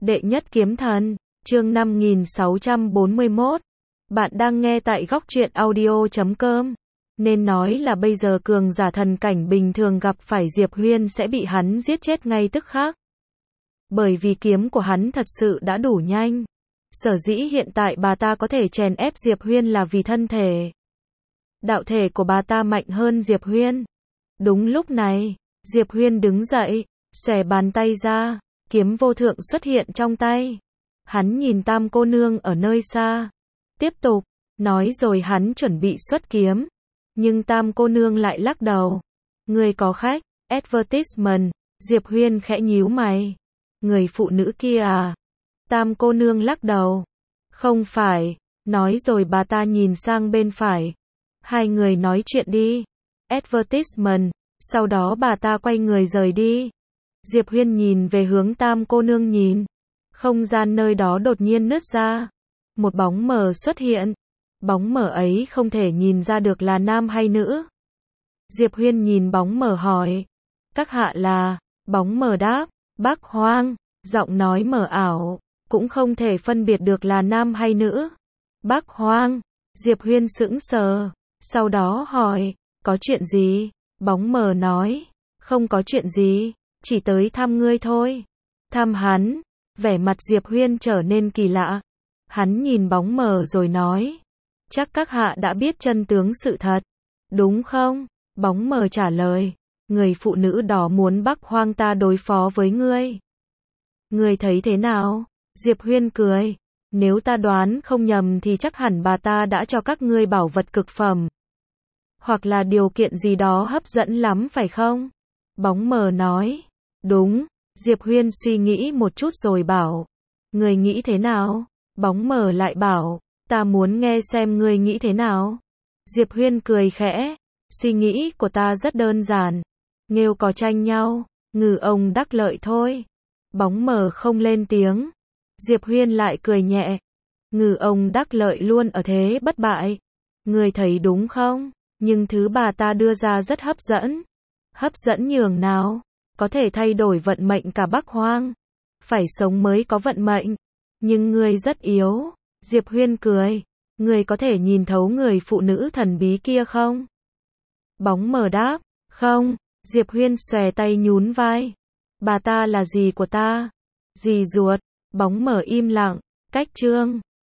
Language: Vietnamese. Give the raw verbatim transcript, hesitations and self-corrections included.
Đệ nhất kiếm thần, chương năm nghìn sáu trăm bốn mươi mốt. Bạn đang nghe tại góc truyện audio chấm com. Nên nói là bây giờ cường giả thần cảnh bình thường gặp phải Diệp Huyên sẽ bị hắn giết chết ngay tức khắc. Bởi vì kiếm của hắn thật sự đã đủ nhanh. Sở dĩ hiện tại bà ta có thể chèn ép Diệp Huyên là vì thân thể. Đạo thể của bà ta mạnh hơn Diệp Huyên. Đúng lúc này, Diệp Huyên đứng dậy, xòe bàn tay ra, kiếm vô thượng xuất hiện trong tay. Hắn nhìn Tam cô nương ở nơi xa. Tiếp tục, nói rồi hắn chuẩn bị xuất kiếm. Nhưng Tam cô nương lại lắc đầu. Người có khách, advertisement, Diệp Huyên khẽ nhíu mày. Người phụ nữ kia à? Tam cô nương lắc đầu. Không phải, nói rồi bà ta nhìn sang bên phải. Hai người nói chuyện đi. Advertisement, sau đó bà ta quay người rời đi. Diệp Huyên nhìn về hướng Tam cô nương nhìn. Không gian nơi đó đột nhiên nứt ra. Một bóng mờ xuất hiện. Bóng mờ ấy không thể nhìn ra được là nam hay nữ. Diệp Huyên nhìn bóng mờ hỏi. Các hạ là? Bóng mờ đáp. Bác Hoang. Giọng nói mờ ảo. Cũng không thể phân biệt được là nam hay nữ. Bác Hoang. Diệp Huyên sững sờ. Sau đó hỏi. Có chuyện gì? Bóng mờ nói. Không có chuyện gì. Chỉ tới thăm ngươi thôi. Thăm hắn. Vẻ mặt Diệp Huyên trở nên kỳ lạ. Hắn nhìn bóng mờ rồi nói. Chắc các hạ đã biết chân tướng sự thật. Đúng không? Bóng mờ trả lời. Người phụ nữ đó muốn Bắc Hoang ta đối phó với ngươi. Ngươi thấy thế nào? Diệp Huyên cười. Nếu ta đoán không nhầm thì chắc hẳn bà ta đã cho các ngươi bảo vật cực phẩm. Hoặc là điều kiện gì đó hấp dẫn lắm phải không? Bóng mờ nói. Đúng. Diệp Huyên suy nghĩ một chút rồi bảo. Ngươi nghĩ thế nào? Bóng mờ lại bảo. Ta muốn nghe xem ngươi nghĩ thế nào. Diệp Huyên cười khẽ. Suy nghĩ của ta rất đơn giản. Nghêu có tranh nhau, ngư ông đắc lợi thôi. Bóng mờ không lên tiếng. Diệp Huyên lại cười nhẹ. Ngư ông đắc lợi luôn ở thế bất bại. Ngươi thấy đúng không? Nhưng thứ bà ta đưa ra rất hấp dẫn. Hấp dẫn nhường nào? Có thể thay đổi vận mệnh cả Bắc Hoang. Phải sống mới có vận mệnh. Nhưng ngươi rất yếu. Diệp Huyên cười. Ngươi có thể nhìn thấu người phụ nữ thần bí kia không? Bóng mờ đáp. Không. Diệp Huyên xòe tay nhún vai. Bà ta là dì của ta. Dì ruột. Bóng mờ im lặng. Cách chương.